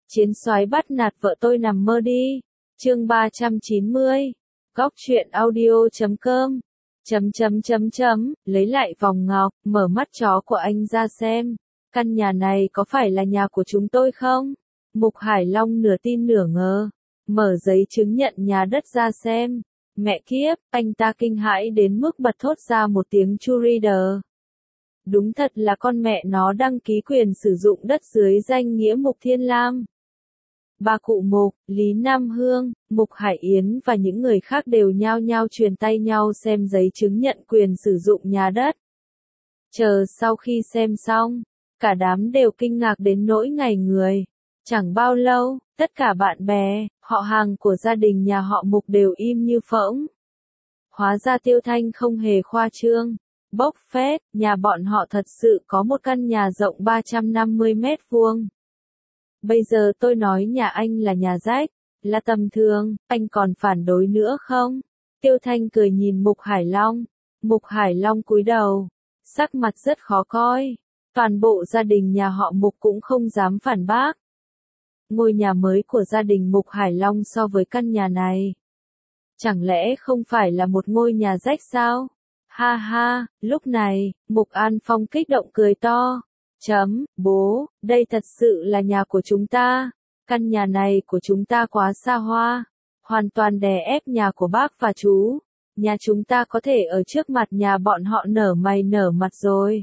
Chiến soái bắt nạt vợ tôi nằm mơ đi. Chương 390. Góc truyện audio.com. Lấy lại vòng ngọc, mở mắt chó của anh ra xem. Căn nhà này có phải là nhà của chúng tôi không? Mục Hải Long nửa tin nửa ngờ. Mở giấy chứng nhận nhà đất ra xem. Mẹ kiếp, anh ta kinh hãi đến mức bật thốt ra một tiếng chu reader. Đúng thật là con mẹ nó đăng ký quyền sử dụng đất dưới danh nghĩa Mục Thiên Lam. Bà cụ Mục, Lý Nam Hương, Mục Hải Yến và những người khác đều nhao nhao truyền tay nhau xem giấy chứng nhận quyền sử dụng nhà đất. Chờ sau khi xem xong, cả đám đều kinh ngạc đến nỗi ngây người. Chẳng bao lâu, tất cả bạn bè, họ hàng của gia đình nhà họ Mục đều im như phỗng. Hóa ra Tiêu Thanh không hề khoa trương. Bốc phét, nhà bọn họ thật sự có một căn nhà rộng 350 mét vuông. Bây giờ tôi nói nhà anh là nhà rách, là tầm thường, anh còn phản đối nữa không? Tiêu Thanh cười nhìn Mục Hải Long. Mục Hải Long cúi đầu, sắc mặt rất khó coi. Toàn bộ gia đình nhà họ Mục cũng không dám phản bác. Ngôi nhà mới của gia đình Mục Hải Long so với căn nhà này, chẳng lẽ không phải là một ngôi nhà rách sao? Ha ha, lúc này, Mục An Phong kích động cười to. Bố, đây thật sự là nhà của chúng ta. Căn nhà này của chúng ta quá xa hoa, hoàn toàn đè ép nhà của bác và chú. Nhà chúng ta có thể ở trước mặt nhà bọn họ nở mày nở mặt rồi.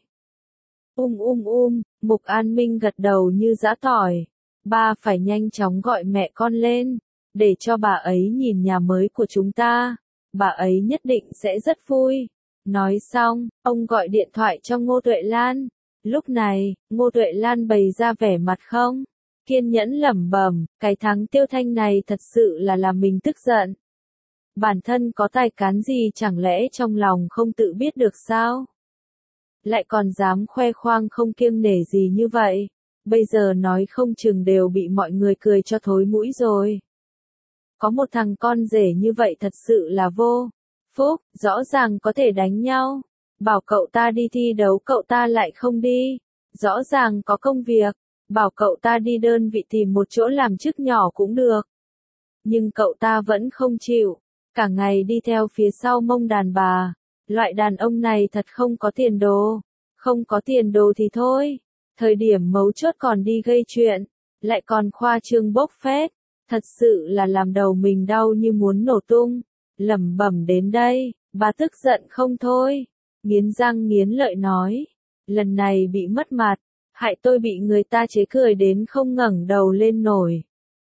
Mục An Minh gật đầu như giã tỏi. Ba phải nhanh chóng gọi mẹ con lên, để cho bà ấy nhìn nhà mới của chúng ta. Bà ấy nhất định sẽ rất vui. Nói xong, ông gọi điện thoại cho Ngô Tuệ Lan. Lúc này, Ngô Tuệ Lan bày ra vẻ mặt không kiên nhẫn lẩm bẩm, cái thằng Tiêu Thanh này thật sự là làm mình tức giận. Bản thân có tài cán gì chẳng lẽ trong lòng không tự biết được sao? Lại còn dám khoe khoang không kiêng nể gì như vậy. Bây giờ nói không chừng đều bị mọi người cười cho thối mũi rồi. Có một thằng con rể như vậy thật sự là vô phúc, rõ ràng có thể đánh nhau. Bảo cậu ta đi thi đấu cậu ta lại không đi. Rõ ràng có công việc, bảo cậu ta đi đơn vị tìm một chỗ làm chức nhỏ cũng được. Nhưng cậu ta vẫn không chịu, cả ngày đi theo phía sau mông đàn bà. Loại đàn ông này thật không có tiền đồ. Không có tiền đồ thì thôi, thời điểm mấu chốt còn đi gây chuyện, lại còn khoa trương bốc phét. Thật sự là làm đầu mình đau như muốn nổ tung. Lẩm bẩm đến đây, bà tức giận không thôi. Nghiến răng nghiến lợi nói, lần này bị mất mặt, hại tôi bị người ta chế cười đến không ngẩng đầu lên nổi.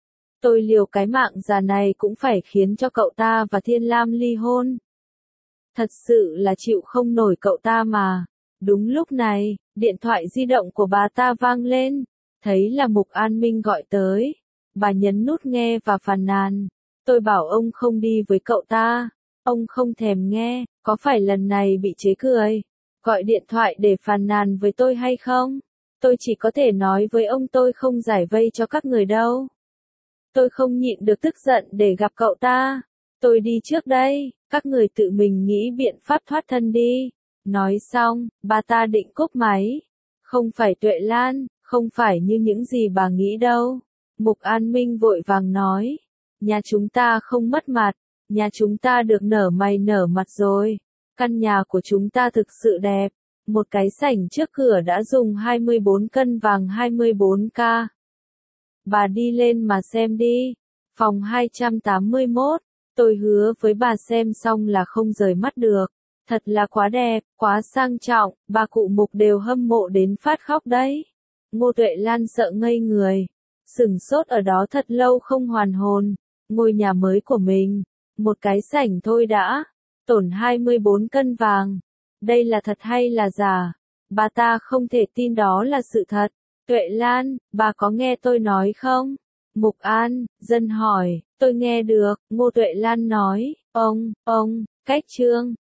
Tôi liều cái mạng già này cũng phải khiến cho cậu ta và Thiên Lam ly hôn. Thật sự là chịu không nổi cậu ta mà. Đúng lúc này, điện thoại di động của bà ta vang lên, thấy là Mục An Minh gọi tới. Bà nhấn nút nghe và phàn nàn, tôi bảo ông không đi với cậu ta. Ông không thèm nghe, có phải lần này bị chế cười, gọi điện thoại để phàn nàn với tôi hay không? Tôi chỉ có thể nói với ông tôi không giải vây cho các người đâu. Tôi không nhịn được tức giận để gặp cậu ta. Tôi đi trước đây, các người tự mình nghĩ biện pháp thoát thân đi. Nói xong, bà ta định cúp máy. Không phải Tuệ Lan, không phải như những gì bà nghĩ đâu. Mục An Minh vội vàng nói, nhà chúng ta không mất mặt. Nhà chúng ta được nở mày nở mặt rồi. Căn nhà của chúng ta thực sự đẹp. Một cái sảnh trước cửa đã dùng 24 cân vàng 24K. Bà đi lên mà xem đi. Phòng 281. Tôi hứa với bà xem xong là không rời mắt được. Thật là quá đẹp, quá sang trọng. Bà cụ Mục đều hâm mộ đến phát khóc đấy. Ngô Tuệ Lan sợ ngây người. Sửng sốt ở đó thật lâu không hoàn hồn. Ngôi nhà mới của mình. Một cái sảnh thôi đã, tổn 24 cân vàng. Đây là thật hay là giả? Bà ta không thể tin đó là sự thật. Tuệ Lan, bà có nghe tôi nói không? Mục An, dân hỏi, tôi nghe được. Ngô Tuệ Lan nói, ông, cách chương.